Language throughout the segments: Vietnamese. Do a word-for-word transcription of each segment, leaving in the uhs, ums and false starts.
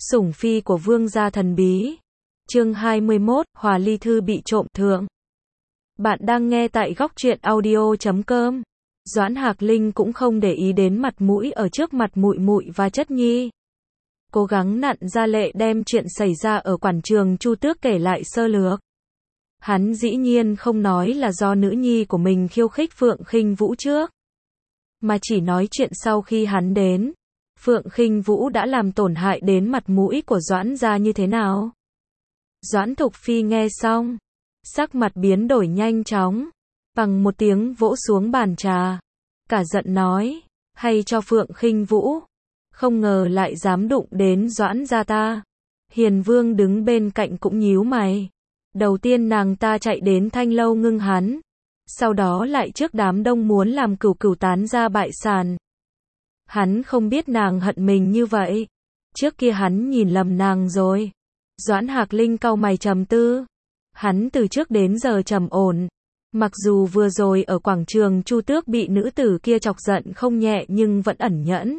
Sủng phi của vương gia thần bí. Chương hai mươi mốt, Hòa Ly Thư bị trộm thượng. Bạn đang nghe tại góc truyện audio chấm com. Doãn Hạc Linh cũng không để ý đến mặt mũi ở trước mặt muội muội và chất nhi. Cố gắng nặn ra lệ đem chuyện xảy ra ở quảng trường Chu Tước kể lại sơ lược. Hắn dĩ nhiên không nói là do nữ nhi của mình khiêu khích Phượng Khinh Vũ trước, mà chỉ nói chuyện sau khi hắn đến, Phượng Khinh Vũ đã làm tổn hại đến mặt mũi của Doãn gia như thế nào. Doãn Thục Phi nghe xong, sắc mặt biến đổi nhanh chóng, bằng một tiếng vỗ xuống bàn trà, cả giận nói, hay cho Phượng Khinh Vũ, không ngờ lại dám đụng đến Doãn gia ta. Hiền Vương đứng bên cạnh cũng nhíu mày. Đầu tiên nàng ta chạy đến Thanh Lâu ngưng hắn, sau đó lại trước đám đông muốn làm cửu cửu tán ra bại sản. Hắn không biết nàng hận mình như vậy. Trước kia hắn nhìn lầm nàng rồi. Doãn Hạc Linh cau mày trầm tư. Hắn từ trước đến giờ trầm ổn. Mặc dù vừa rồi ở quảng trường Chu Tước bị nữ tử kia chọc giận không nhẹ nhưng vẫn ẩn nhẫn.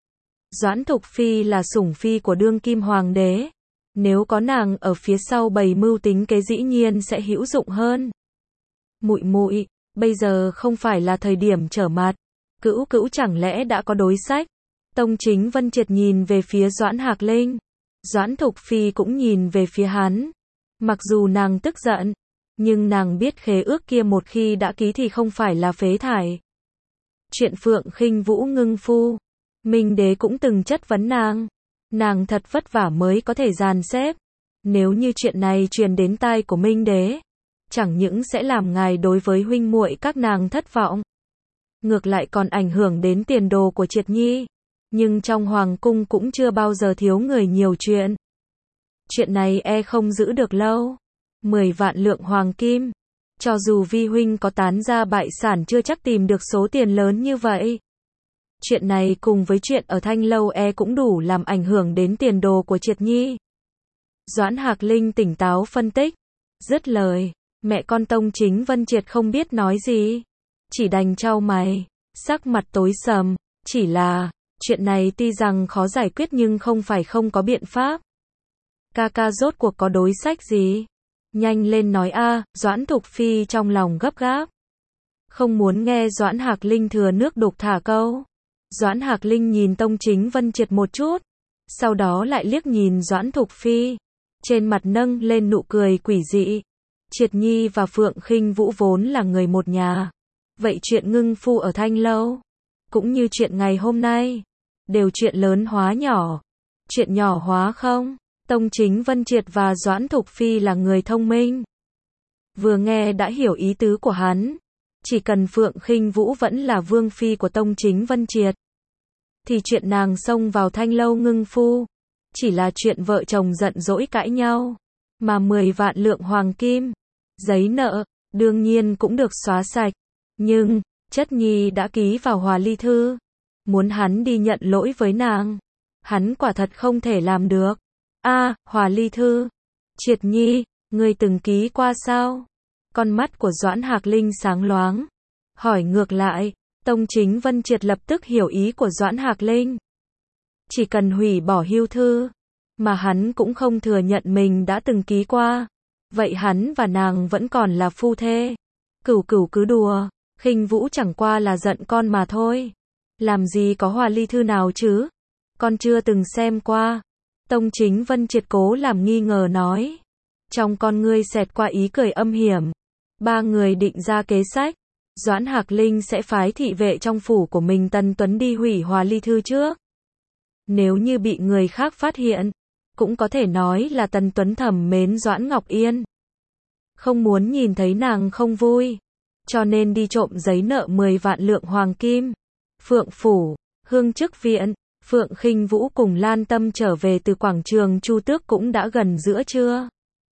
Doãn Thục Phi là sủng phi của đương kim hoàng đế. Nếu có nàng ở phía sau bày mưu tính kế dĩ nhiên sẽ hữu dụng hơn. Muội muội, bây giờ không phải là thời điểm trở mặt. Cữu cữu chẳng lẽ đã có đối sách? Tông Chính Vân Triệt nhìn về phía Doãn Hạc Linh. Doãn Thục Phi cũng nhìn về phía hắn. Mặc dù nàng tức giận, nhưng nàng biết khế ước kia một khi đã ký thì không phải là phế thải. Chuyện Phượng Khinh Vũ ngưng phu, Minh Đế cũng từng chất vấn nàng. Nàng thật vất vả mới có thể dàn xếp. Nếu như chuyện này truyền đến tai của Minh Đế, chẳng những sẽ làm ngài đối với huynh muội các nàng thất vọng, ngược lại còn ảnh hưởng đến tiền đồ của Triệt Nhi. Nhưng trong hoàng cung cũng chưa bao giờ thiếu người nhiều chuyện. Chuyện này e không giữ được lâu. Mười vạn lượng hoàng kim. Cho dù vi huynh có tán ra bại sản chưa chắc tìm được số tiền lớn như vậy. Chuyện này cùng với chuyện ở Thanh Lâu e cũng đủ làm ảnh hưởng đến tiền đồ của Triệt Nhi. Doãn Hạc Linh tỉnh táo phân tích. Dứt lời, mẹ con Tông Chính Vân Triệt không biết nói gì. Chỉ đành trao mày, sắc mặt tối sầm. Chỉ là, chuyện này tuy rằng khó giải quyết nhưng không phải không có biện pháp. Ca ca rốt cuộc có đối sách gì? Nhanh lên nói a. Doãn Thục Phi trong lòng gấp gáp. Không muốn nghe Doãn Hạc Linh thừa nước đục thả câu. Doãn Hạc Linh nhìn Tông Chính Vân Triệt một chút, sau đó lại liếc nhìn Doãn Thục Phi, trên mặt nâng lên nụ cười quỷ dị. Triệt Nhi và Phượng Khinh Vũ vốn là người một nhà, vậy chuyện ngưng phu ở Thanh Lâu, cũng như chuyện ngày hôm nay, đều chuyện lớn hóa nhỏ, chuyện nhỏ hóa không. Tông Chính Vân Triệt và Doãn Thục Phi là người thông minh, vừa nghe đã hiểu ý tứ của hắn. Chỉ cần Phượng Khinh Vũ vẫn là vương phi của Tông Chính Vân Triệt, thì chuyện nàng xông vào Thanh Lâu ngưng phu, chỉ là chuyện vợ chồng giận dỗi cãi nhau, mà mười vạn lượng hoàng kim, giấy nợ, đương nhiên cũng được xóa sạch. Nhưng, chất nhi đã ký vào Hòa Ly Thư, muốn hắn đi nhận lỗi với nàng, hắn quả thật không thể làm được. A, à, Hòa Ly Thư, Triệt Nhi, ngươi từng ký qua sao? Con mắt của Doãn Hạc Linh sáng loáng, hỏi ngược lại. Tông Chính Vân Triệt lập tức hiểu ý của Doãn Hạc Linh. Chỉ cần hủy bỏ hưu thư, mà hắn cũng không thừa nhận mình đã từng ký qua, vậy hắn và nàng vẫn còn là phu thê. Cửu cửu cứ đùa, Khinh Vũ chẳng qua là giận con mà thôi. Làm gì có Hòa Ly Thư nào chứ? Con chưa từng xem qua. Tông Chính Vân Triệt cố làm nghi ngờ nói. Trong con ngươi xẹt qua ý cười âm hiểm. Ba người định ra kế sách. Doãn Hạc Linh sẽ phái thị vệ trong phủ của mình Tần Tuấn đi hủy Hòa Ly Thư trước. Nếu như bị người khác phát hiện, cũng có thể nói là Tần Tuấn thầm mến Doãn Ngọc Yên, không muốn nhìn thấy nàng không vui, cho nên đi trộm giấy nợ mười vạn lượng hoàng kim. Phượng phủ, Hương Chức viện, Phượng Khinh Vũ cùng Lan Tâm trở về từ quảng trường Chu Tước cũng đã gần giữa trưa.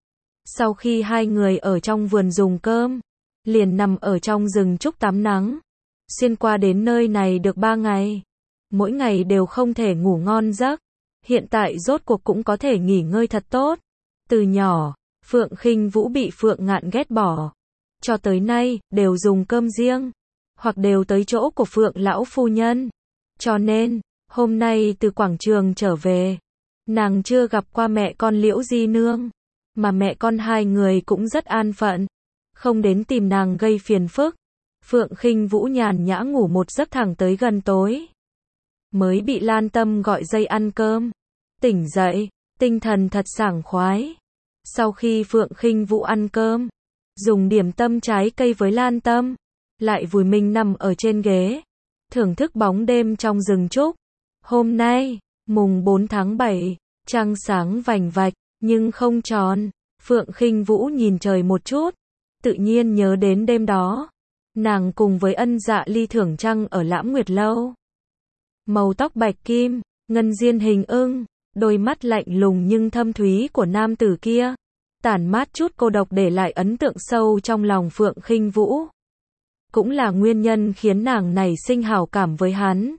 Sau khi hai người ở trong vườn dùng cơm, liền nằm ở trong rừng trúc tắm nắng. Xuyên qua đến nơi này được ba ngày, mỗi ngày đều không thể ngủ ngon giấc. Hiện tại rốt cuộc cũng có thể nghỉ ngơi thật tốt. Từ nhỏ, Phượng Khinh Vũ bị Phượng Ngạn ghét bỏ, cho tới nay đều dùng cơm riêng, hoặc đều tới chỗ của Phượng lão phu nhân. Cho nên, hôm nay từ quảng trường trở về, Nàng chưa gặp qua mẹ con Liễu Di Nương, mà mẹ con hai người cũng rất an phận, không đến tìm nàng gây phiền phức. Phượng Khinh Vũ nhàn nhã ngủ một giấc thẳng tới gần tối, mới bị Lan Tâm gọi dậy ăn cơm. Tỉnh dậy, tinh thần thật sảng khoái. Sau khi Phượng Khinh Vũ ăn cơm, dùng điểm tâm trái cây với Lan Tâm, lại vùi mình nằm ở trên ghế, thưởng thức bóng đêm trong rừng trúc. Hôm nay, mùng bốn tháng bảy, trăng sáng vành vạch, nhưng không tròn. Phượng Khinh Vũ nhìn trời một chút, tự nhiên nhớ đến đêm đó, nàng cùng với Ân Dạ Ly thưởng trăng ở Lãm Nguyệt Lâu. Màu tóc bạch kim, ngân diên hình ưng, đôi mắt lạnh lùng nhưng thâm thúy của nam tử kia, tản mát chút cô độc để lại ấn tượng sâu trong lòng Phượng Khinh Vũ. Cũng là nguyên nhân khiến nàng nảy sinh hảo cảm với hắn.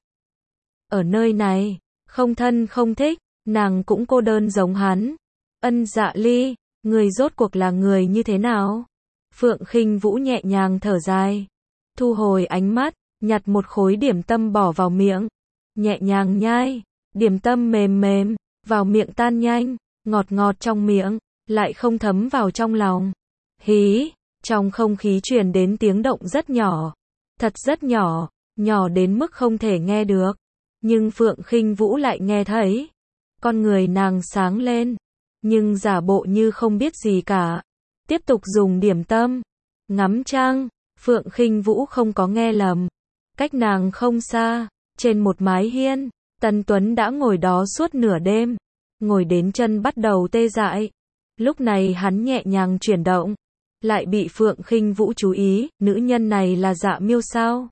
Ở nơi này, không thân không thích, nàng cũng cô đơn giống hắn. Ân Dạ Ly, người rốt cuộc là người như thế nào? Phượng Khinh Vũ nhẹ nhàng thở dài, thu hồi ánh mắt, nhặt một khối điểm tâm bỏ vào miệng, nhẹ nhàng nhai. Điểm tâm mềm mềm, vào miệng tan nhanh, ngọt ngọt trong miệng, lại không thấm vào trong lòng. Hí, trong không khí truyền đến tiếng động rất nhỏ, thật rất nhỏ, nhỏ đến mức không thể nghe được. Nhưng Phượng Khinh Vũ lại nghe thấy. Con người nàng sáng lên, nhưng giả bộ như không biết gì cả. Tiếp tục dùng điểm tâm, ngắm trăng. Phượng Khinh Vũ không có nghe lầm. Cách nàng không xa, trên một mái hiên, Tần Tuấn đã ngồi đó suốt nửa đêm, ngồi đến chân bắt đầu tê dại. Lúc này hắn nhẹ nhàng chuyển động, lại bị Phượng Khinh Vũ chú ý, nữ nhân này là Dạ Miêu sao?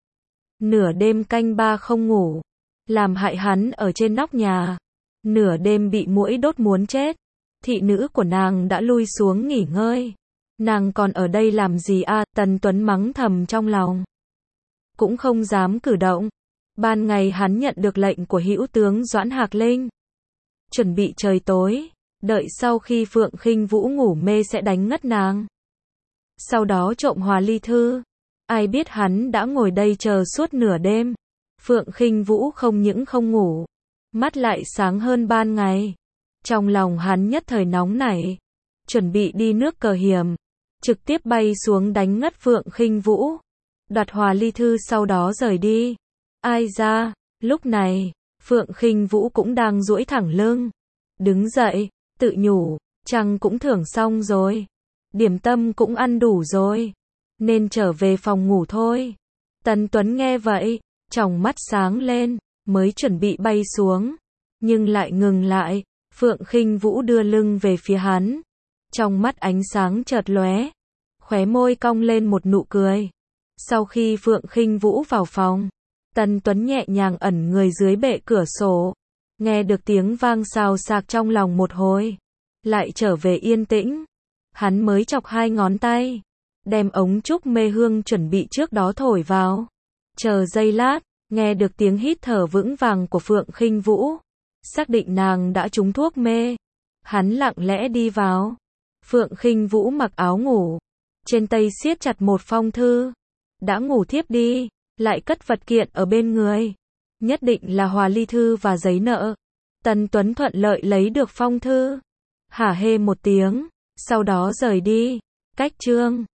Nửa đêm canh ba không ngủ, làm hại hắn ở trên nóc nhà, nửa đêm bị muỗi đốt muốn chết. Thị nữ của nàng đã lui xuống nghỉ ngơi, nàng còn ở đây làm gì a? À, Tần Tuấn mắng thầm trong lòng, cũng không dám cử động. Ban ngày hắn nhận được lệnh của hữu tướng Doãn Hạc Linh, chuẩn bị trời tối, đợi sau khi Phượng Khinh Vũ ngủ mê sẽ đánh ngất nàng, sau đó trộm Hòa Ly Thư. Ai biết hắn đã ngồi đây chờ suốt nửa đêm. Phượng Khinh Vũ không những không ngủ, mắt lại sáng hơn ban ngày. Trong lòng hắn nhất thời nóng nảy, chuẩn bị đi nước Cờ Hiểm, trực tiếp bay xuống đánh ngất Phượng Khinh Vũ, đoạt Hòa Ly Thư sau đó rời đi. Ai ra, lúc này, Phượng Khinh Vũ cũng đang duỗi thẳng lưng, đứng dậy, tự nhủ, trăng cũng thưởng xong rồi, điểm tâm cũng ăn đủ rồi, nên trở về phòng ngủ thôi. Tần Tuấn nghe vậy, tròng mắt sáng lên, mới chuẩn bị bay xuống, nhưng lại ngừng lại. Phượng Khinh Vũ đưa lưng về phía hắn, trong mắt ánh sáng chợt lóe, khóe môi cong lên một nụ cười. Sau khi Phượng Khinh Vũ vào phòng, Tần Tuấn nhẹ nhàng ẩn người dưới bệ cửa sổ, nghe được tiếng vang xào xạc trong lòng một hồi, lại trở về yên tĩnh. Hắn mới chọc hai ngón tay, đem ống trúc mê hương chuẩn bị trước đó thổi vào. Chờ giây lát, nghe được tiếng hít thở vững vàng của Phượng Khinh Vũ, xác định nàng đã trúng thuốc mê. Hắn lặng lẽ đi vào. Phượng Khinh Vũ mặc áo ngủ, trên tay siết chặt một phong thư, đã ngủ thiếp đi, lại cất vật kiện ở bên người, nhất định là Hòa Ly Thư và giấy nợ. Tần Tuấn thuận lợi lấy được phong thư, hả hê một tiếng, sau đó rời đi. Cách chương